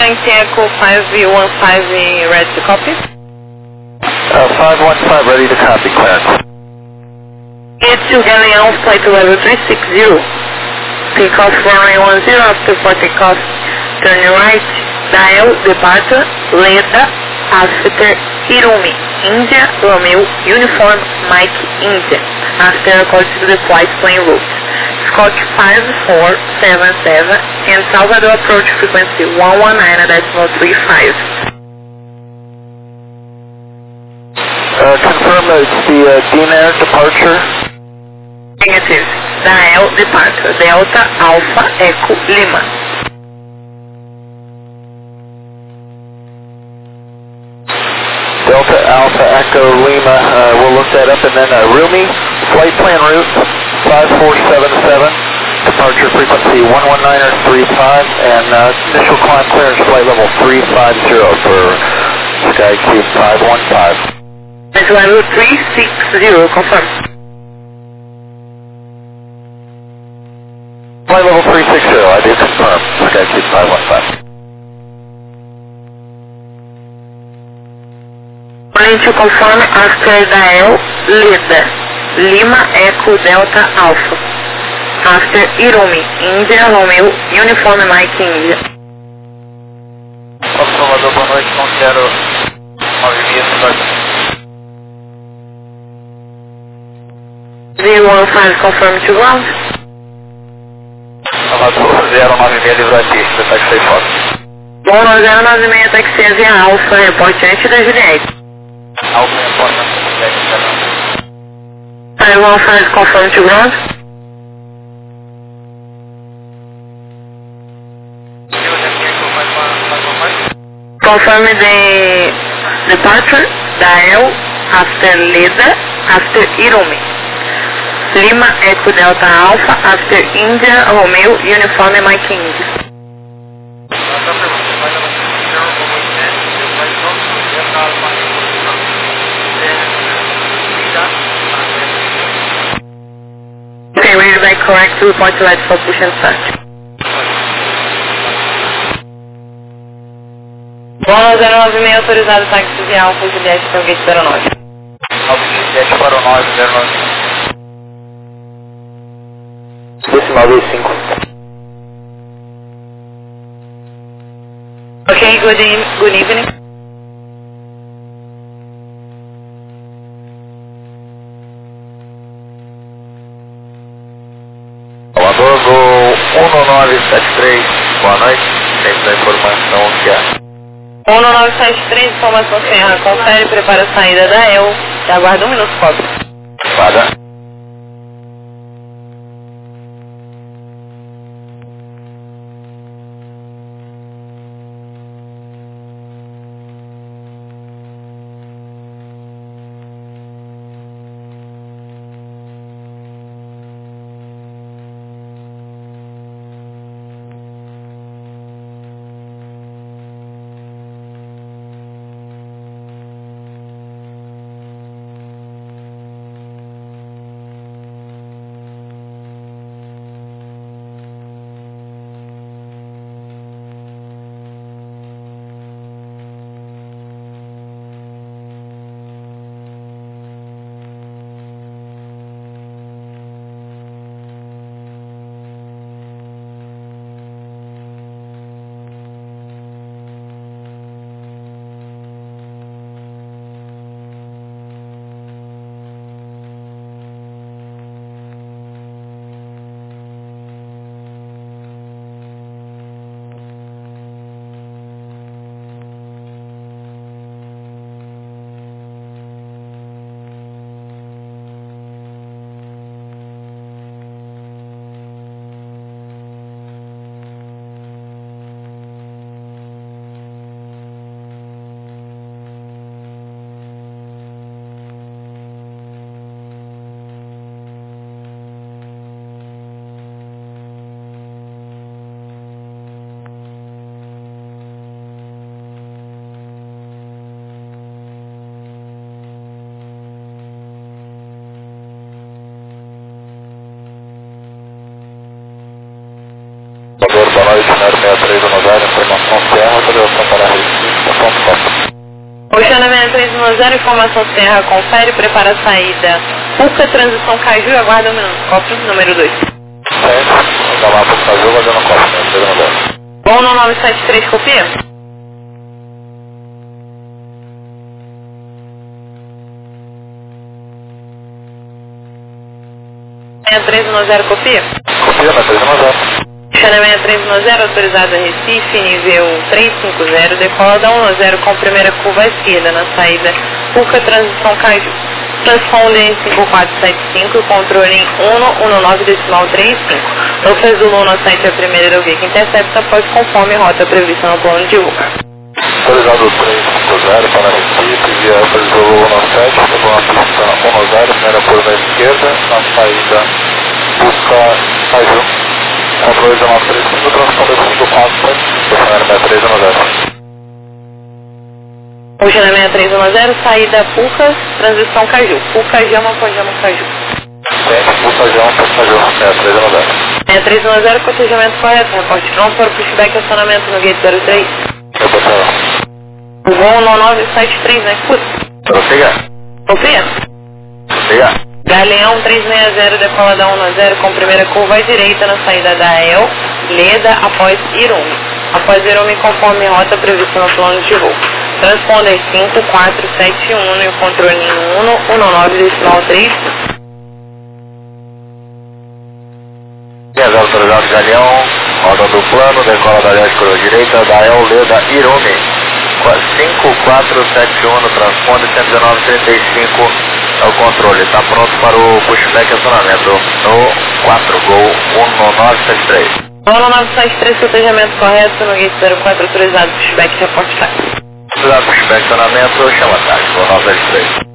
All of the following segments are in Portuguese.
Echo 515 ready to copy. 515 ready to copy, clearance. It's to Galeão, flight level 360. Takeoff runway 10 after for takeoff. Turn right, dial, departure, Leda, after Hirumi, India, Romeo, Uniform, Mike, India. After according to the flight plane route. Scott 5477 and Salvador approach frequency 119.35. Confirm that it's the DNAir departure. Negative. Dial departure. Delta Alpha Echo Lima. Delta Alpha Echo Lima. We'll look that up, and then Rumi, flight plan route 5477, departure frequency 119.35, and initial climb clearance flight level 350 for SkyCube 515. That's level 360, confirm. Flight level 360, I do confirm, SkyCube 515. Planning to confirm after dial Leda, Lima Echo Delta Alpha. After Hirumi, India, Romeo, Uniform Mike, India. Salvador, boa noite, não quero movimento. 015 confirm to ground. Salvador 096 Livratista, taxi foto. Bom, 096 taxi via Alpha, reporte antes da Juliette. Alpha report, 015 confirm to ground. Confirm the departure, dial, after Leda, after Hirumi. Lima Echo Delta Alpha, after India, Romeo, Uniform Mike India. Okay, read back correct, report to light for push and start. Bom, 096 autorizado táxi de Alfa Juliette para o gate 09. Alfa Juliette para o 909. Decimal V5. Okay, good evening. Salvador, voo 1973, boa noite, sempre a informação que é. 1973, informação Serra, confere e prepara a saída da EL. E aguarda 1 minuto, foto. Para. autorização para Recife, ponto com. Oceana 6310, informação Serra, confere, prepara a saída. Puca, transição Caju e aguarda 1 minuto. Copro, número 2. Certo, da lá para o Caju, fazendo copy, né? Bom, no 973, copia? 6310, copia? Copia, 6310. Chana 6310, autorizado a Recife, nível 350, decola da 110 com primeira curva à esquerda, na saída Puca, transição Caju. Transponder em 5475, controle em 119,35. Lopes do Luna 7 é a primeira aerovia que intercepta, após conforme rota prevista no plano de voo. Autorizado 350 para Recife, via autorizou 17, levou uma pista 10, primeira curva à esquerda, na saída Puca, Caju. Controle 1935, transponder 54, Oceana 6310. Oceana 6310, saída Pucas, transição Caju. Puca, Jama, Pojama, Caju. Gente, Puca, Jama, Caju, 6310. 6310, cotejamento correto, reporte pronto para o pushback, acionamento no gate 03. Reportando. O voo no 973, né? Escuta. Prossiga. Confia? Siga. Galeão 360, decola da 110 com primeira curva à direita na saída da EL, Leda, após Irume. Após Irume, conforme rota prevista no plano de voo. Transponder 5471 e o controle em 119,3. Autorizado Galeão, roda do plano, decola da linha de curva direita, da EL, Leda, Irume. 5471 no transponder, 119,35 é o controle. Está pronto para o pushback e acionamento no 4, Gol 1973. Gol 973, cotejamento correto no gate 04, autorizado pushback, reporte táxi. Autorizado pushback e acionamento, chama táxi, Gol 973.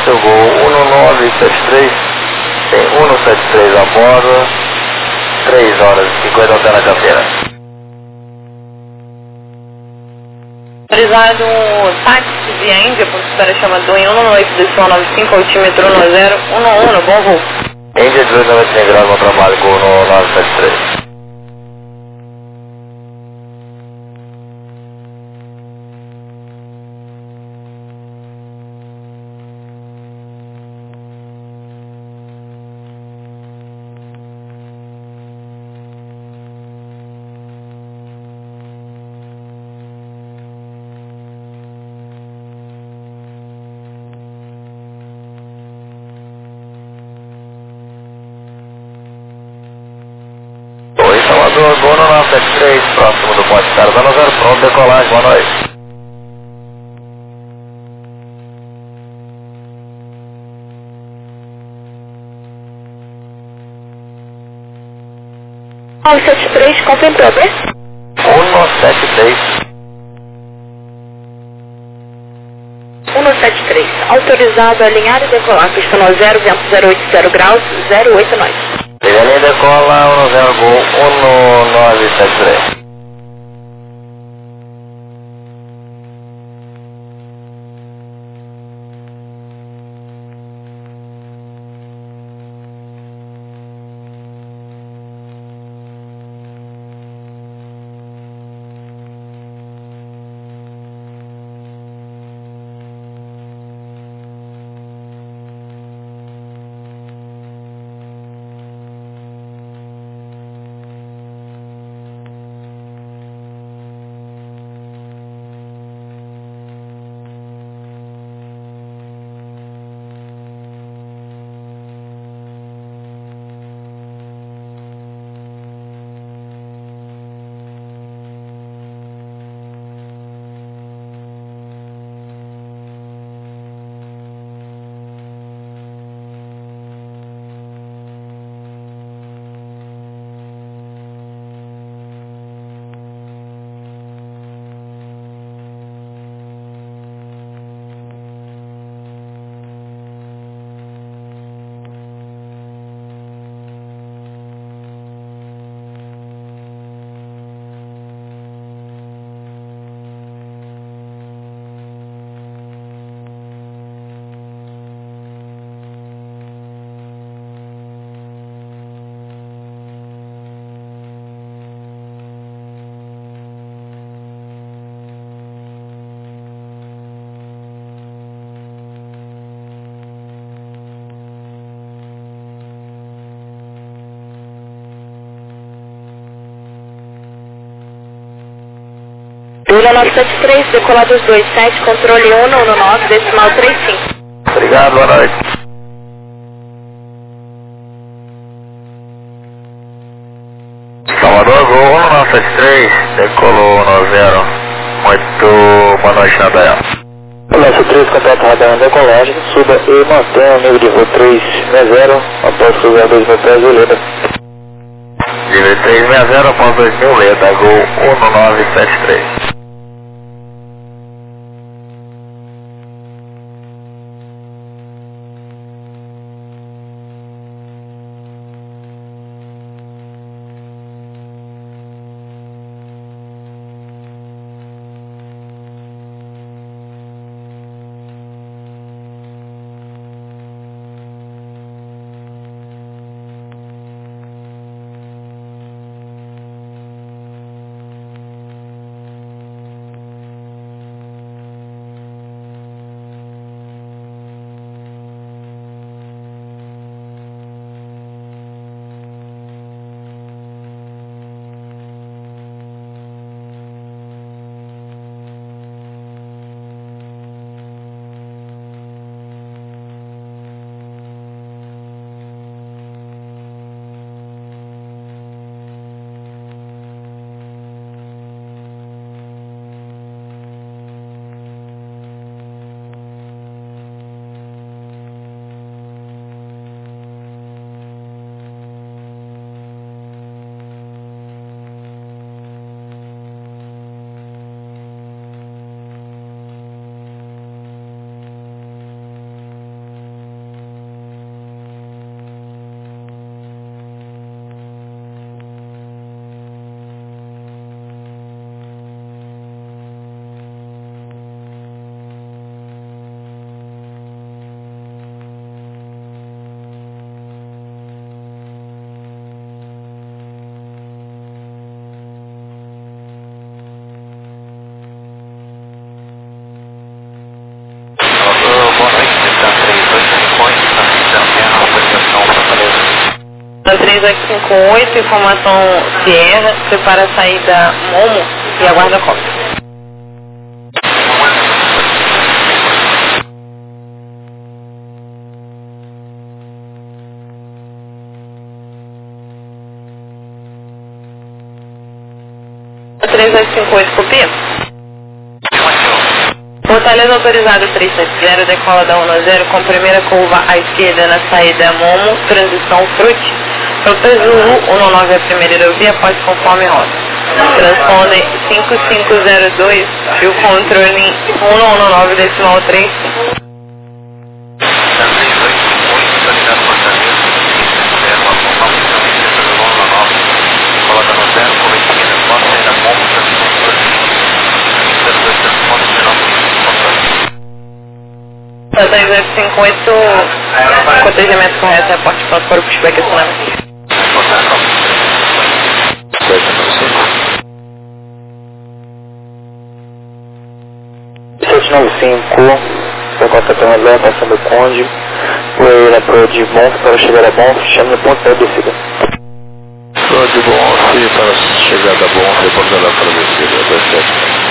seu voo 1973, tem 173 a bordo, 3 horas e 50 até na cabina. Autorizado táxi via Índia, por espera chama do em 198, decisão 95, altímetro 1011, bom voo. Índia 1890 graus, bom trabalho, gol no 973. Oi, Salvador, gol no 973, próximo do Ponte Carlos, 0, pronto, decolagem, boa noite. Nove 73, contemplou, né? 173. 173, autorizado a alinhar e decolar, pista no 0, vento 080 graus, 08 nós. Liga linha, decola, 10 gol, 1973. Lula 973, decolados 27, controle 119, decimal 35. Obrigado, boa noite. Salvador, gol 1973, decolou no 0. Muito boa noite, Nadal. 973, completo radar na decolagem, suba e mantenha o nível de voo 360, após cruzar 2 mil pés, Leda. Nível 360, após 2 mil, Leda, gol 1973. 3858, informação Sierra, prepara a saída Momo e aguarda a cópia. A 3858, copia? Fortaleza autorizado 370, decola da 1-0 com primeira curva à esquerda na saída Momo, transição Frute. Hotel Zulu 19 a primeira aerovia, pode conforme rota. Transponder 5502, fio controle 119,3. Hotel 58, cotejamento correto, reporte para o pushback assinamento. 795, Precota Canadá, passando o Conde, foi na proa de Bonf para chegar a Bonf, chame no ponto da descida. Proa de Bonf para chegada a Bonf, reportada para a descida, 27.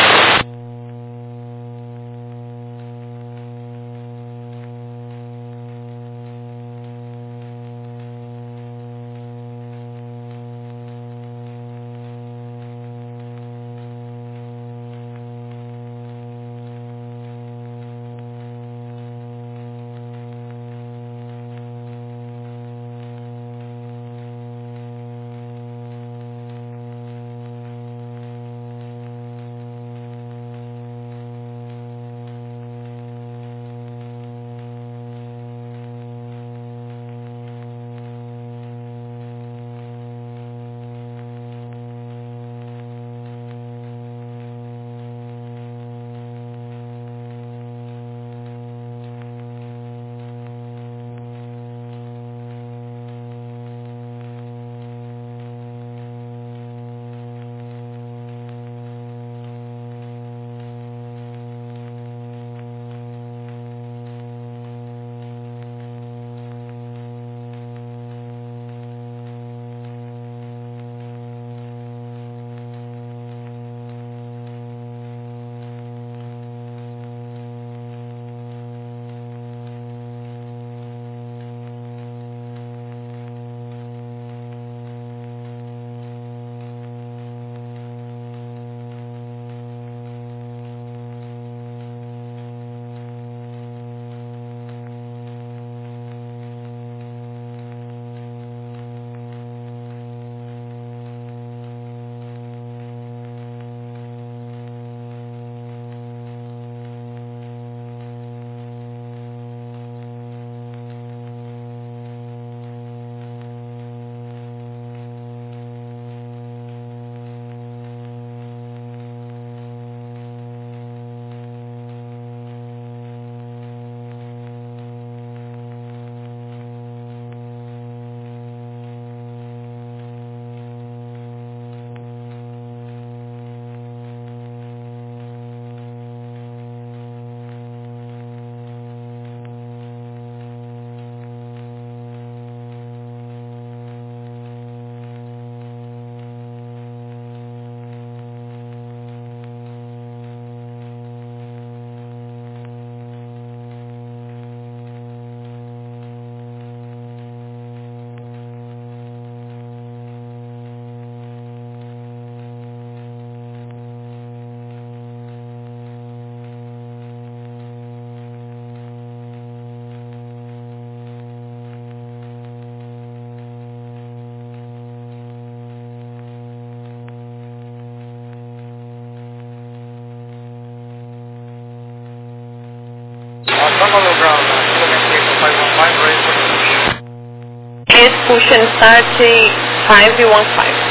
It's push and start 515.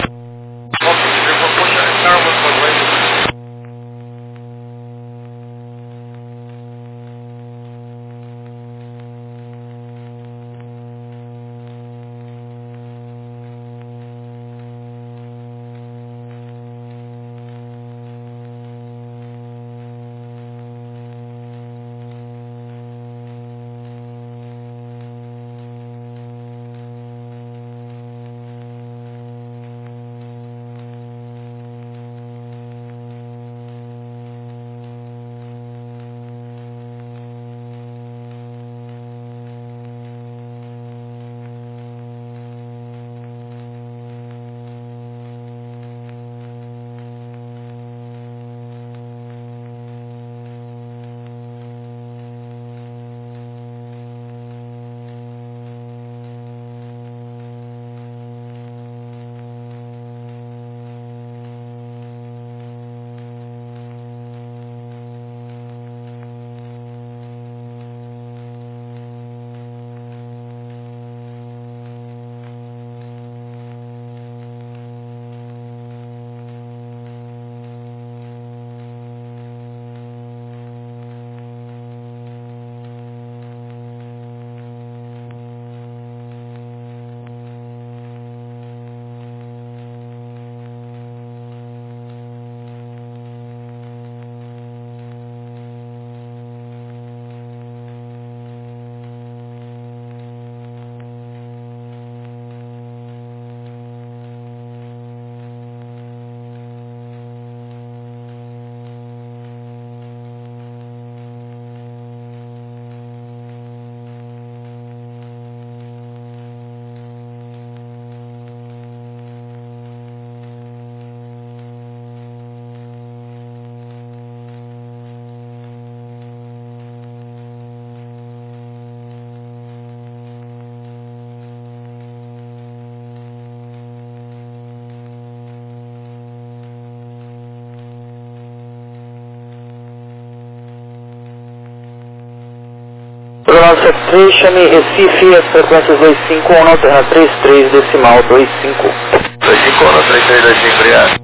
973, chame Recife, as frequências 251, alterna 33, decimal 25. 251, 3325, obrigado.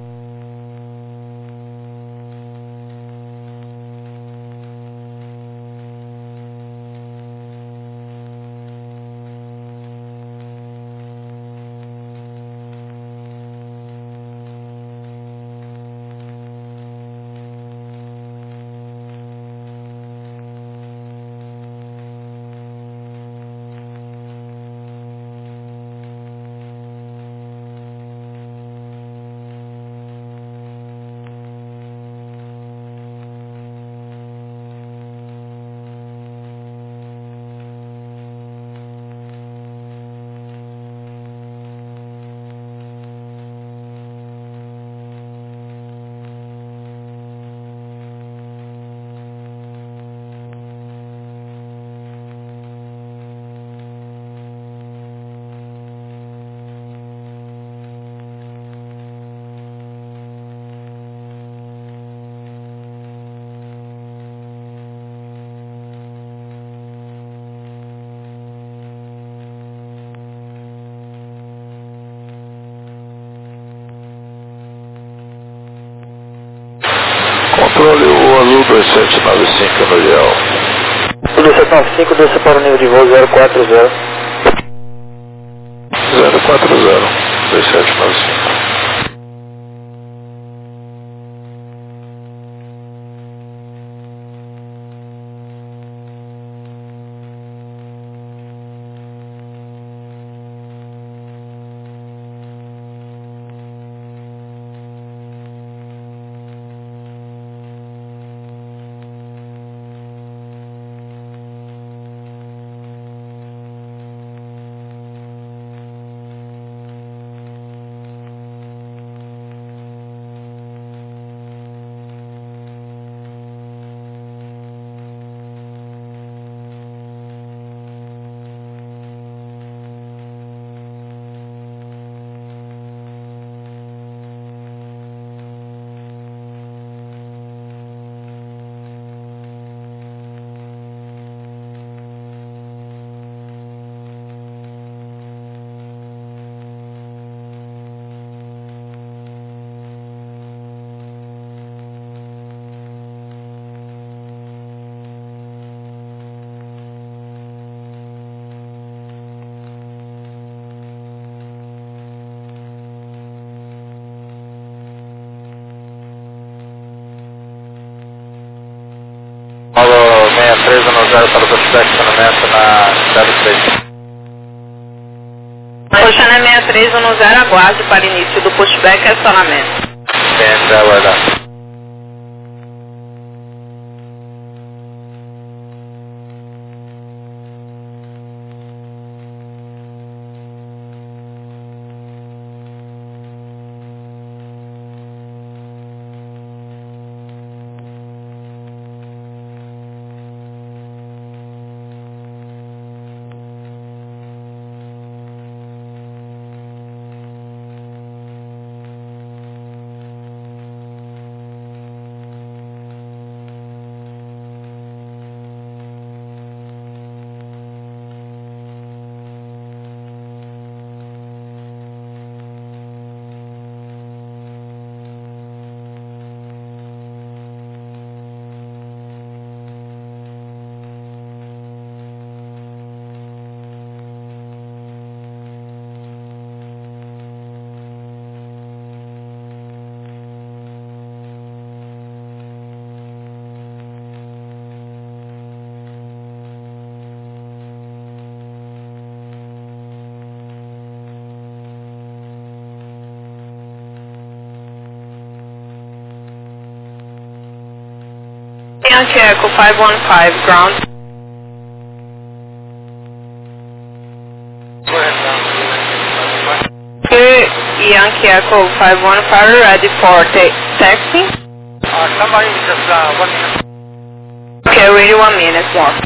Controle o azul 2795 no dial. 2795, desça para o nível de voo 040. 040, 2795. Paulo 63 no 0 para o pushback, estacionamento na 03. Oceana 63 no 0, aguarde para início do pushback e acionamento. Tem aguardar. Yankee Echo 515, ground. Yankee Echo 515, ready for taxi. Somebody just 1 minute. Okay, ready 1 minute more.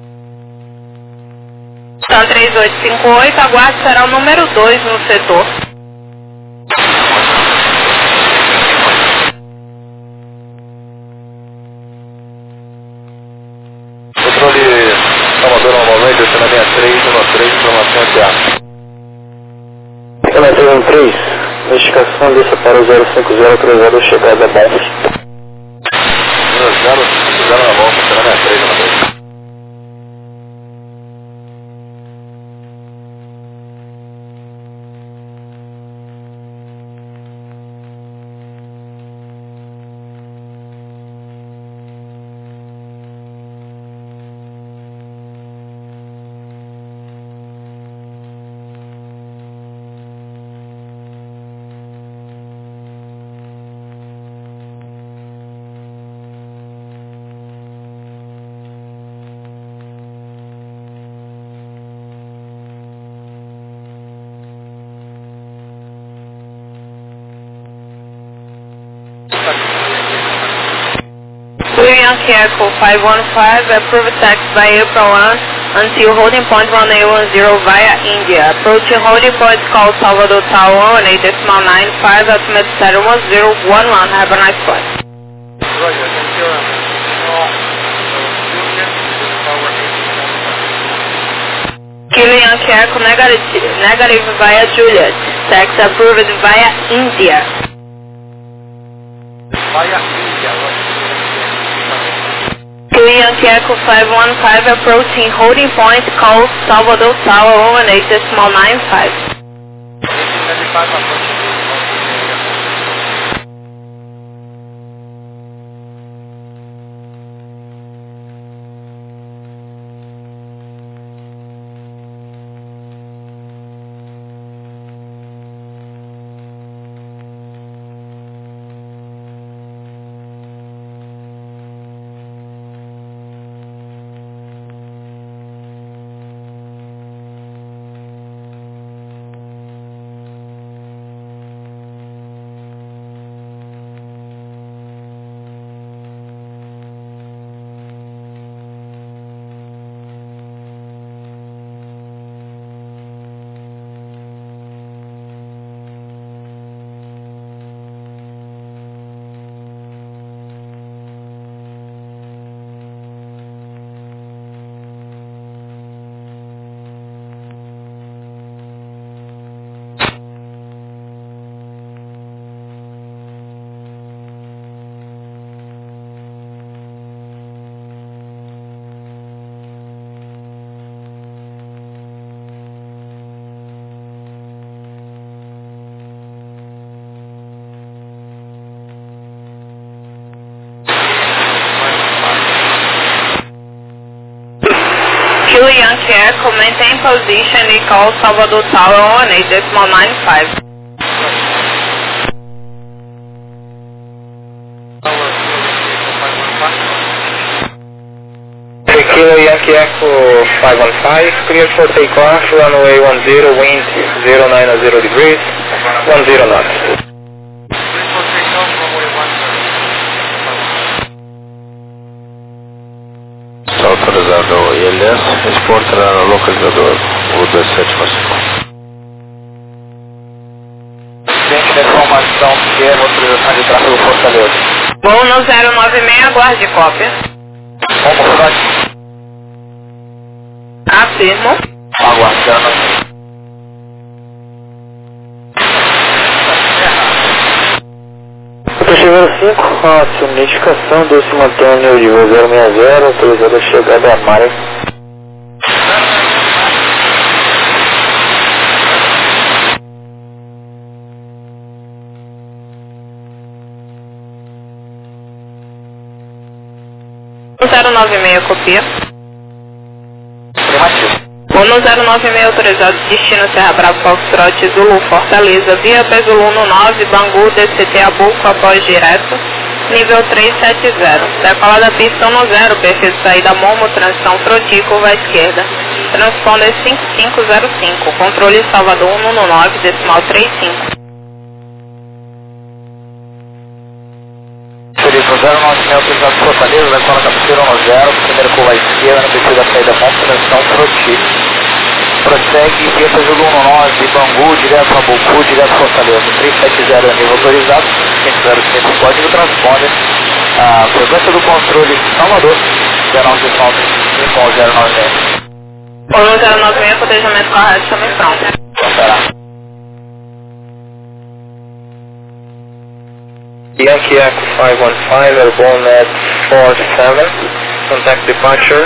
São 3858, aguarde, será o número 2 no setor. polícia para o 050 autorizado chegada bom. 050 na volta, será minha 3 na vez. Yankee Echo 515, approved taxi by April 1 until holding point 1810 via India. Approaching holding point called Salvador Tower 18.95, ultimate status 1011. Have a nice flight. Roger, thank you. Kilo Yankee Echo negative via Juliet. Taxi approved via India. Via India, Kilo Yankee Echo 515 approaching holding point called Salvador Tower 18.95. Kilo Yankee Echo maintain position and call Salvador Tower 18.95. Kilo Yankee Echo 515, clear for takeoff, runway 10, wind 090 degrees, 10 knots. Está autorizado o ILS, exporta no localizador, o 27 Gente da informação que é autorização de tráfego Fortaleza. Voo no 096, aguarde cópia. Vamos lá. Afirmo. Aguardando. Chegando 5, a notificação do se mantém de voo 060, autorizado a chegada a Mare. No 096, copia. Primativo. Voo no 096, autorizado destino Serra Bravo, Foxtrot, Zulu, Fortaleza, via Zulu no 9, Bangu, DCT, Abuco, após direto, nível 370. Decolada pista 10, perfil de saída Momo, transição Froti, curva à esquerda. Transponder 5505, controle Salvador 119, decimal 35. Turismo 096, autorizado Fortaleza, decola cabeceira 10, primeiro curva à esquerda, no perfil da saída Momo, transição Froti. Prossegue via Zulu 19, Bangu, direto a Bucu, direto a Fortaleza, 370 nível autorizado, 505 código transponder, a frequência do controle Salvador, 0995 ao 096. Voo no 096, cotejamento correto, também pronto. Esperar. Yankee Echo 515, airborne at 47, contact departure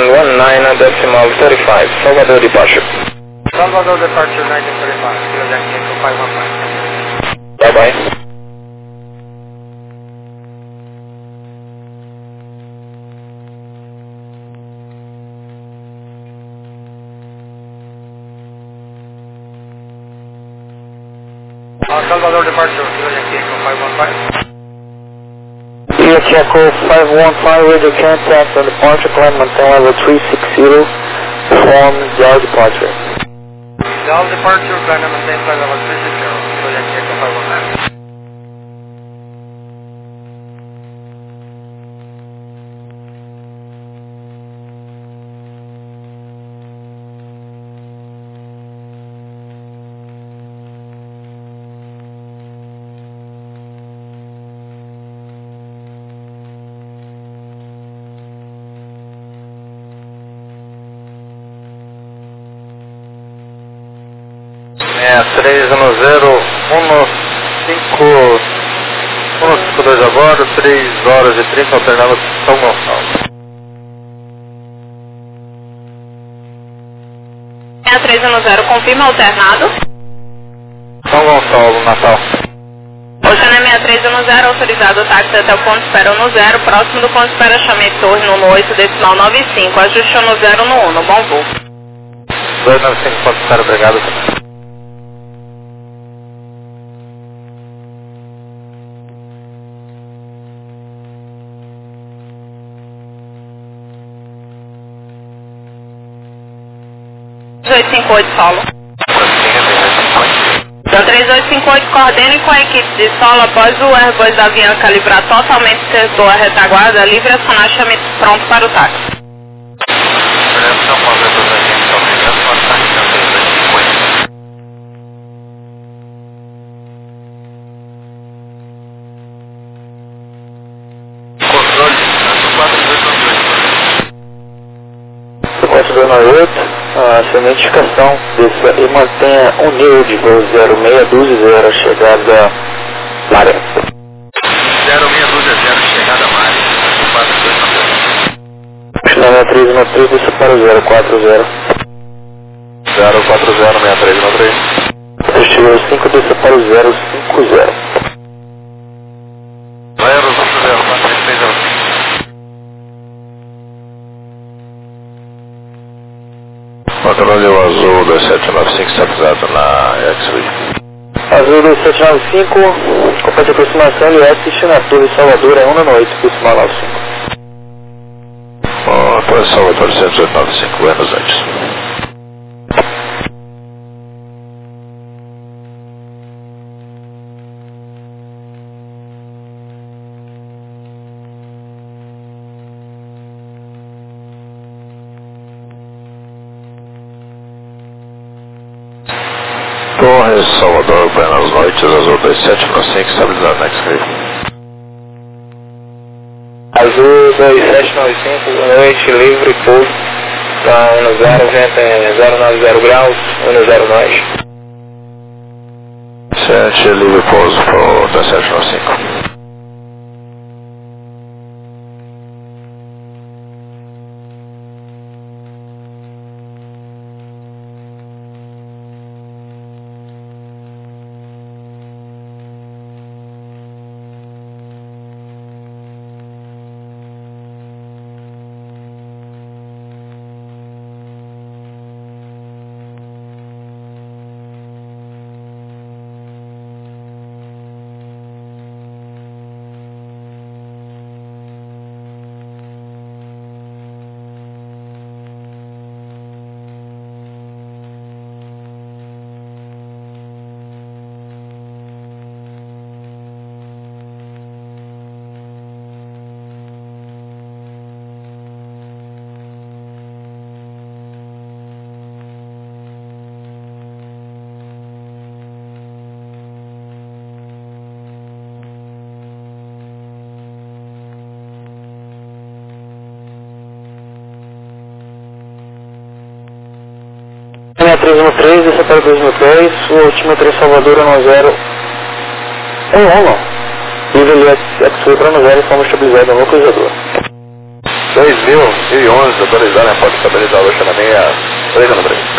119.35, Salvador departure. Salvador departure 1935, Kilo Yankee Echo 515. Bye-bye. Salvador departure, Kilo Yankee Echo 515. Yankee Echo 515, radio contact on departure, climb maintain level 360, form Yard departure. Yard departure, climb and maintain flight level 360, Kilo Yankee Echo 515. É, 310-152 a bordo, 3 horas e 30 alternando São Gonçalo. 6310, confirma alternado. São Gonçalo, Natal. Oceano 6310, autorizado o táxi até o ponto espera no 0, próximo do ponto espera chame torre no 8, decimal 95, ajuste no 0 no 1, bom voo. 295, ponto espera, obrigado. Solo. Então 3858, coordene com a equipe de solo após o Airbus da Avianca calibrar totalmente o setor à retaguarda, livre acionar chame pronto para o táxi. Sequência 298, sua identificação e mantenha um nível de voo 0620, chegada Maré. 0620, chegada Maré. 6313, desça para o 040. 0406313. Posterior 5, desça para o 050. Vai, 050, controle o azul 2795, estabilizado na X-Ray. Azul 2795, complete aproximação LS, destinatura de Salvador, 1 na noite, decimal 95. Para Salvador 10895, Buenos Aires. Torres, Salvador, Buenas Noites, azul 2795, estabilizado na X-Ray. Azul 2795, boa noite, livre, pouso, está 10, vento é 090 graus, 10 nós. 7, livre pouso para o 1795. Linha 313, desça para 2010, o altimetria Salvador 10... Livre X-Ray para Nogéria, forma estabilizada no localizador. 2011, atualizado, pode estabilizar o na meia, 3 no break.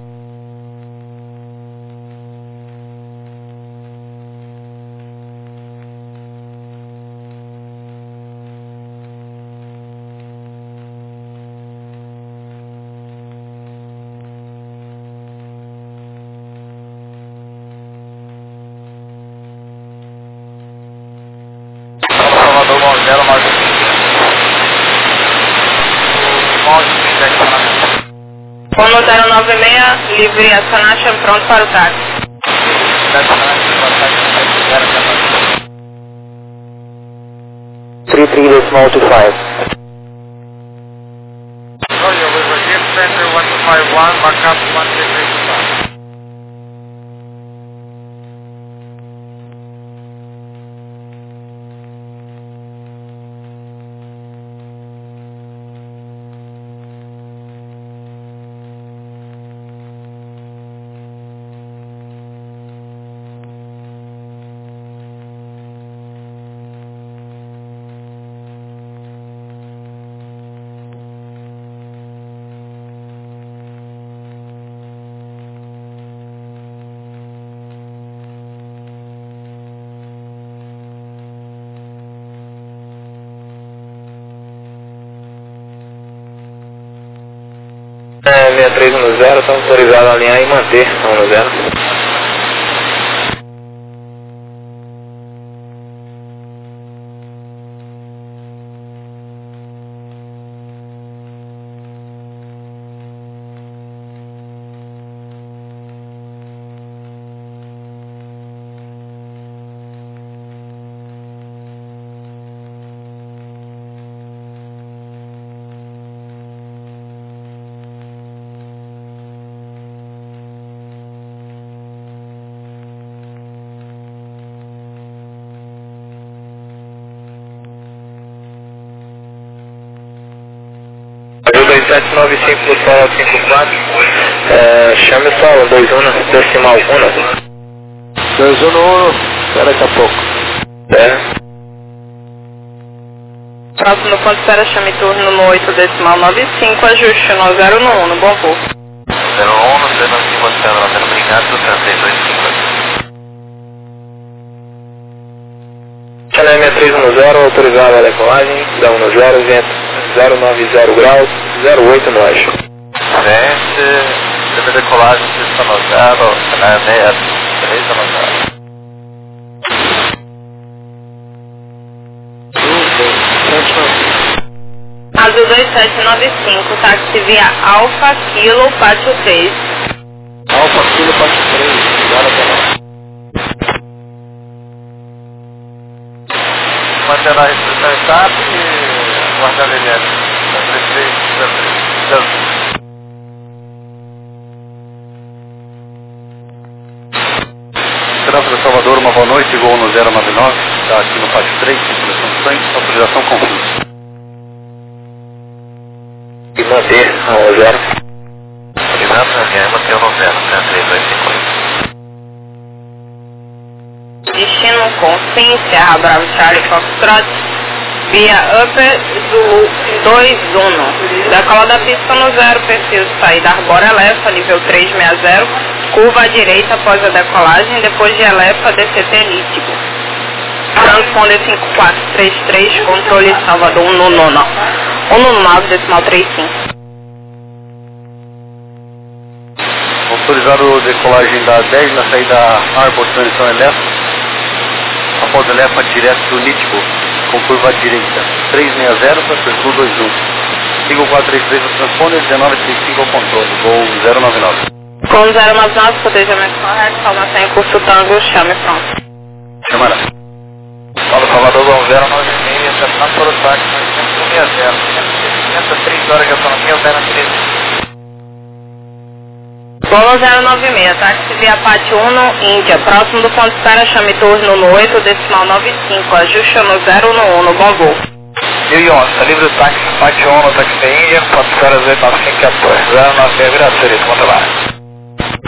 Salvador, 095. Fono 096, livre Asanashan, pronto para o táxi. 33.25. Roger, we will give center 1251, backup 1335. É, 6310, estamos autorizados a alinhar e manter 110. Azul 2795 do Sol 54, chame o Sol 21, decimal 1. 211, até daqui a pouco. Próximo ponto espera, chame turno no 8 decimal 95, ajuste no 0 no 1, no bom voo. 01, sendo acima de Sandra, sendo obrigado, 3250. Channel 6310, autorizado a decolagem, dá 1 no 0, vento 090 graus, 08 no eixo. Vente, de decolagem, pista no 0, canal 63 no 0. Azul 2795, táxi via Alfa Kilo, Pátio 3. Alfa Kilo, Pátio 3, agora tá lá. Mantendo a restrição etapa e guardando ele ali. 33. Tráfego de Salvador, uma boa noite, Gol no 099, está aqui no Pátio 3, circulação de sangue, autorização confusa. E manter 1 0. Obrigado, manter no 0, 3250. Destino com Sim, Serra Bravo Charlie Foxtrot, via Upper Zulu 21. Decola da pista no 0, perfil saída Arbora Elefa, nível 360, curva à direita após a decolagem, depois de Elefa, DCT líquido. Transponder 5433, controle Salvador 199, decimal 35. Autorizado decolagem da 10 na saída Arbor, transição Elefa. Após Elefa, direto Nítico, com curva à direita. 360 para Percurso 21. 5433 no transponder, 1935 ao controle, Gol 099. Com 099, protejamento correto, salvação em curso tango, chame pronto. Chamará. Paulo Salvador, 096, acertando por o táxi, 960, 503 horas de autonomia, 013. Polo 096, táxi via Pátio 1, Índia, próximo do ponto de espera, chame turno no 8, decimal 95, ajuste no 0 no 1, no bom voo. 1011, livre do táxi, Pátio 1 no táxi da Índia, ponto de espera 295 apoio, 096, virado direito, conta lá.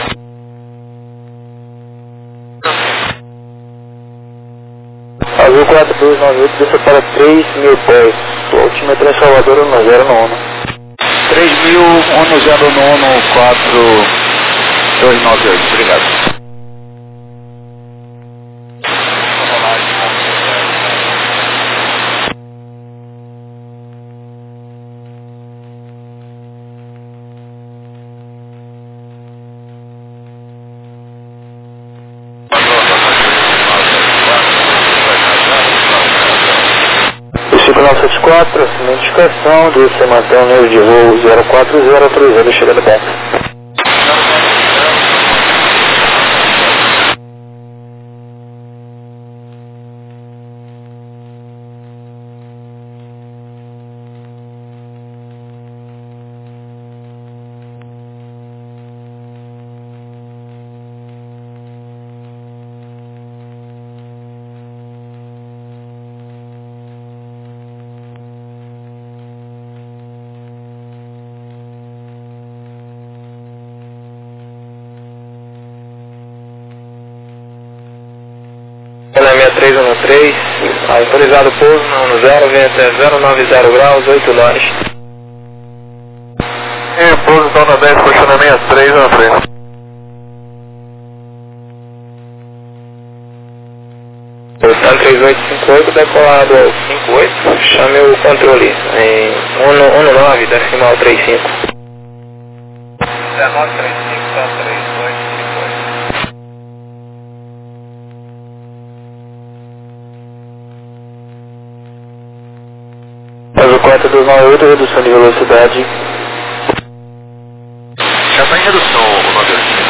Azul 4298, desça para 3.000 pés. O altímetro em Salvador, 10 no 1. 3.000, 10 no 4298, obrigado. Chico 974, acima de indicação, de você manter o nível de voo 0430, chegando bem. Ela é 6313, autorizado pouso no 10, vento é 090 graus, 8 nós. E pouso zona 10, puxando 63 na frente. Postal 3858, decolado ao 58, chame o controle em 19, decimal 35. 1935, tá 3858. Caso 4298, redução de velocidade. Já está em redução o 98.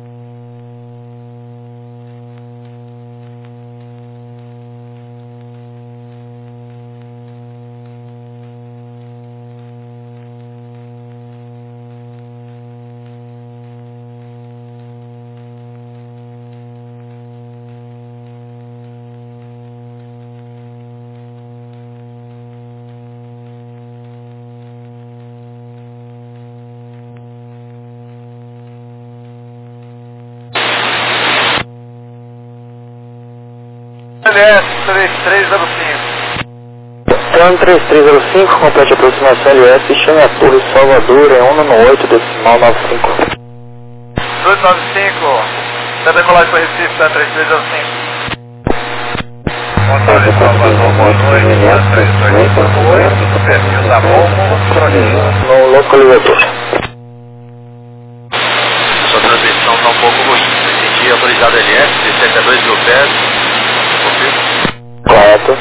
LS 3305. Então 3305, complete a aproximação LS, chame a Torre Salvador, é 198, decimal 95. 295, está decolagem para Recife, está 3305. Controle Salvador, boa noite, 3858, perfil da Momo, No localizador. Sua transmissão está um pouco ruim. Esse dia autorizado LS, 62 mil pés. Correto.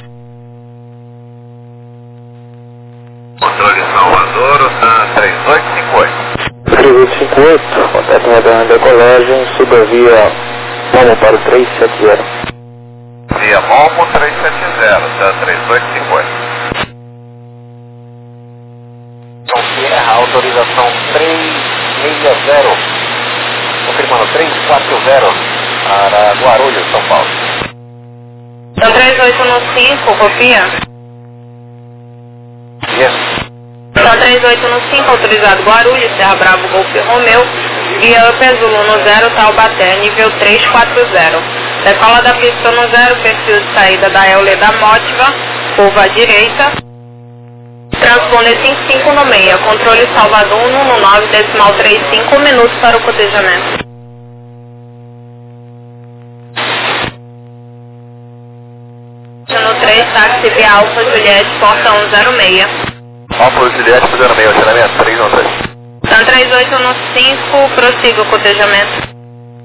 Controle Salvador, 3858. 3858, contato na decolagem, suba via Momo para o 370. Via Momo 370, tá 3850. Então, Sierra, autorização 360, confirmando 340 para Guarulhos, São Paulo. Então 3815, copia. Yes. Então 3815, autorizado Guarulhos, Serra Bravo, Golfe Romeu, via Upezulu no 0, Taubaté, nível 340. Decola da pista no 0, perfil de saída da Eule da Mótiva, curva à direita. Transponder 55 no meia, controle Salvador 119, decimal 35, 1 minuto para o cotejamento. No 3, táxi via Alfa Juliette, porta 106. Alfa Juliette, fazendo meio, acionamento 313. Então 3815, prossiga o cotejamento.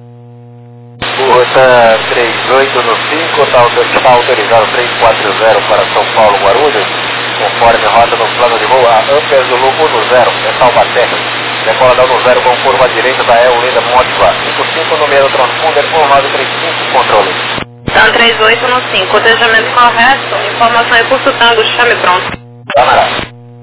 Rota 38 no 5, está autorizado 340 para São Paulo, Guarulhos, conforme rota no plano de voo, a Upezulu no 0, é Taubaté. Decola da no 0 com curva à direita da Euleda Mótiva, 55 número transponder 1935, controle. Então 3815, cotejamento correto, informação em curso tango, chame pronto. Camarada.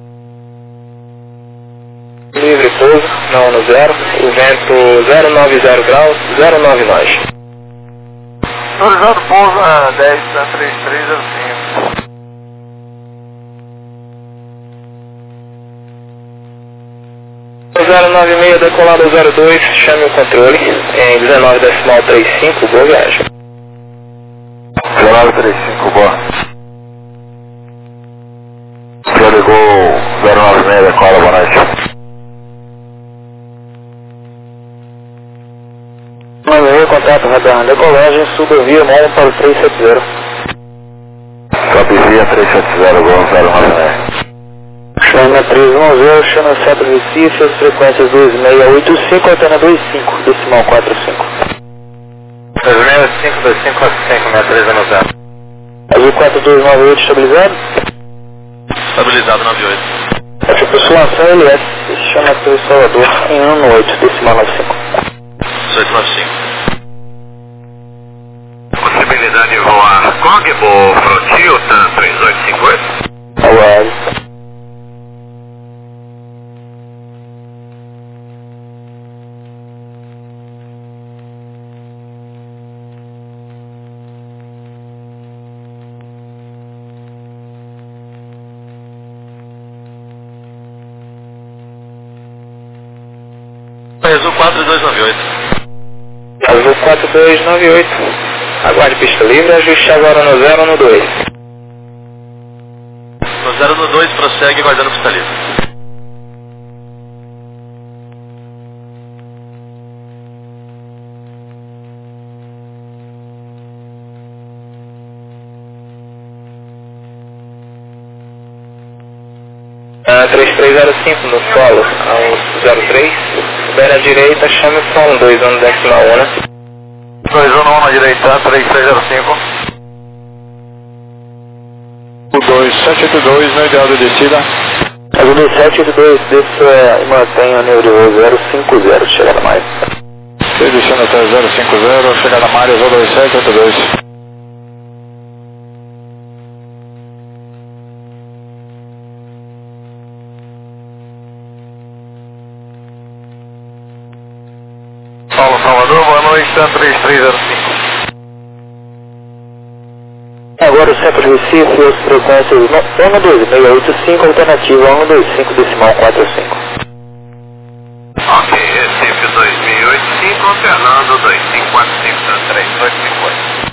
Livre pouso, não no 0, o vento 090 graus, 09 nós. Autorizado pouso, 10, 3305. O 096 decolado ao 02, chame o controle em 19 decimal 35, boa viagem. 19 035, boa. Já ligou 096, declara, boa noite. 96, contato, radar, decolagem, suba via mão para o 370. Sobe via 370, gol 096. Chama 310, chama Centro Recife, as frequências 2685, antena 25, decimal 45. 2685, 2545, 6390. Azul 4298 estabilizado? Estabilizado 98. A tripulação LS, chama Torre Salvador, em 118, decimal 95. 1895. Possibilidade de voar Cogbo Frontil, TAM 3858. Aguarde. Azul 4298. Azul 4298. Aguarde pista livre, ajuste agora no 012. No 012, prossegue guardando pista livre. Ah, 3305 no solo, ao 03. Bem na direita, chame som 21 decimal 1, né? 211 na direita, 3305. O 2782 no ideal de descida. Azul 2782, desça e mantenha o nível de voo 050, chegada mais. Descendo até 050, chegada Mário, Azul 2782. Paulo Salvador, boa noite, TAM 3305. Agora o Centro Recife, as frequências 12685, alternativa 125, decimal 45. Ok, Recife 2085, alternando 2545, TAM 3858.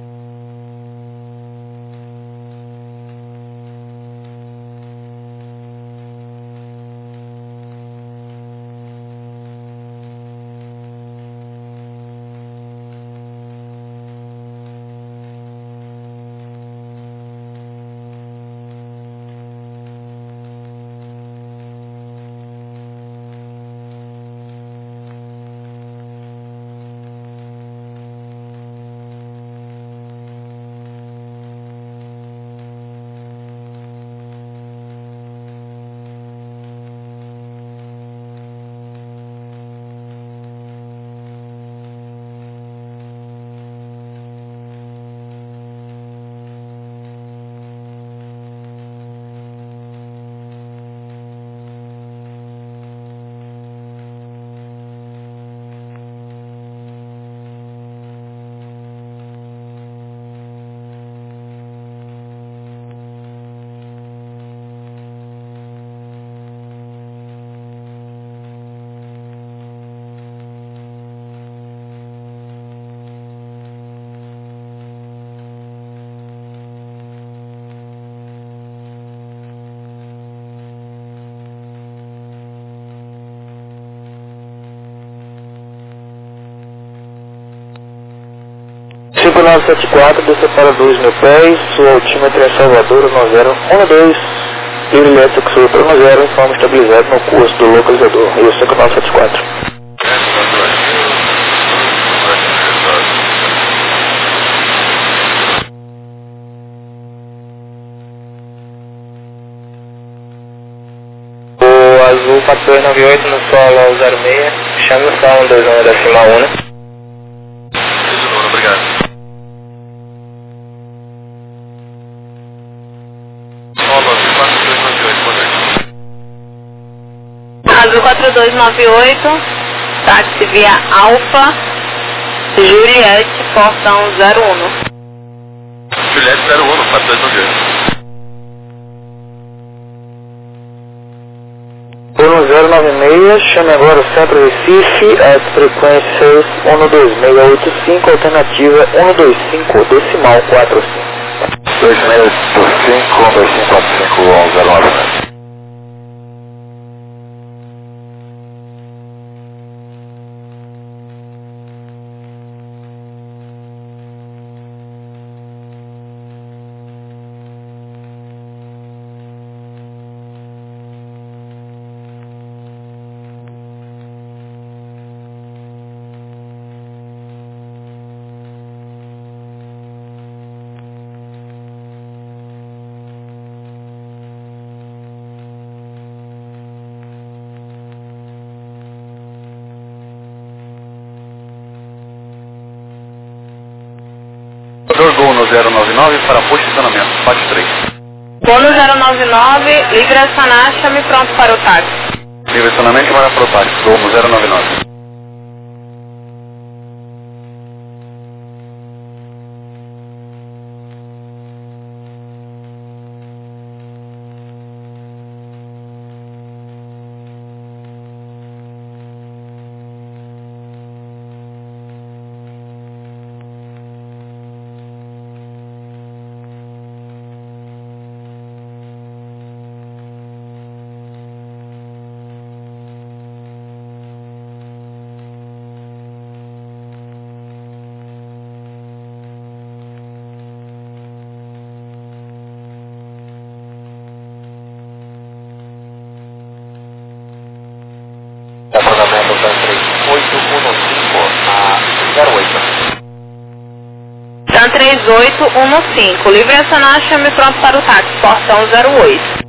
Tipo 974, desça para 2.000 pés, sua altímetro é Salvador, 1012, livre elétrico sobre para 10, informe estabilizado no curso do localizador, e o 5974. O Azul 4298 no solo ao 06, chame o solo 21 decimal 1, né? Isso, Nuno, obrigado. Solo 4298, boa noite. Azul 4298, táxi via Alfa, Juliette, portão 01. Juliette 01, 4298. Gol 096, chame agora o Centro Recife, as frequências 12685, alternativa 125, decimal 45. 2685, 2545, 099. Gol no 099 para posicionamento, parte 3. Gol no 099, livre acionar, chame pronto para o táxi. Direcionamento para protátipo, gol no 099. Acionamento da 3815 a 08. Dan 3815, livre acionar, chame pronto para o táxi, portão 08.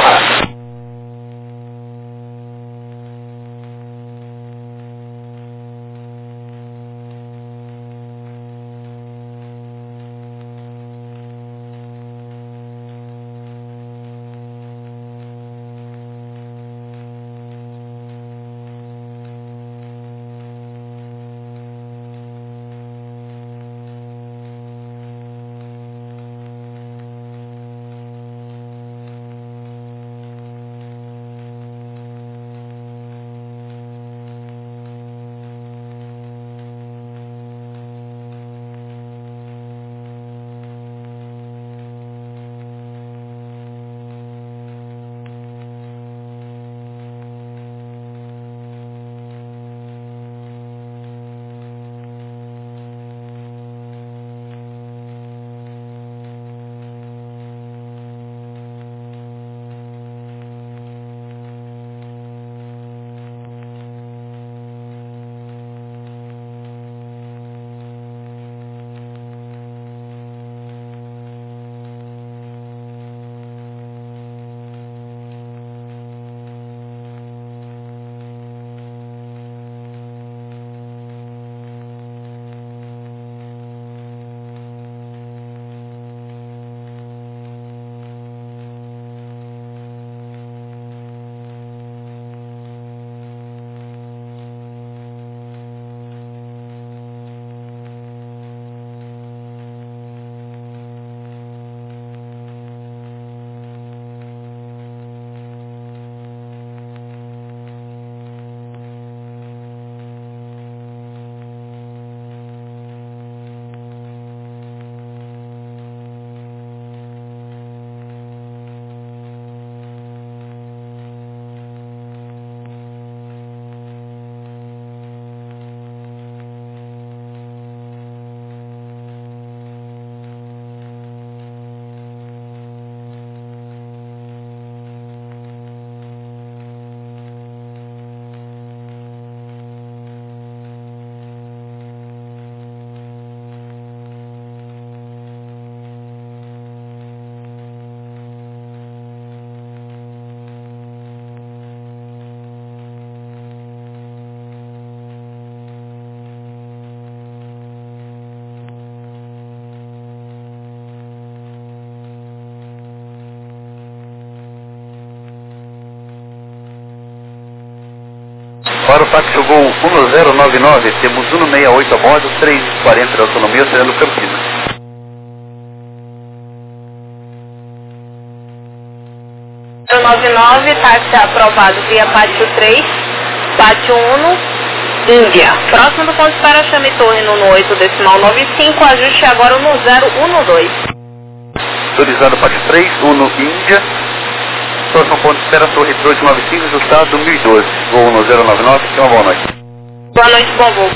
Para o táxi Gol 1099, temos 168 a bordo, 340 de autonomia, sendo Campinas. 1099, táxi aprovado via pátio 3, pátio 1, Índia. Próximo do ponto de espera, chame torre no 8,95, ajuste agora no 012. Autorizado pátio 3, 1 Índia. Próximo ponto de espera, torre 895, ajustado 2012. Voo no 099, tenha uma boa noite. Boa noite, bom voo.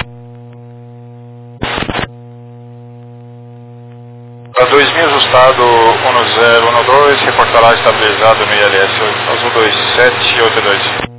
Para 2000 ajustado 1012, reportará estabilizado no ILS azul 2782.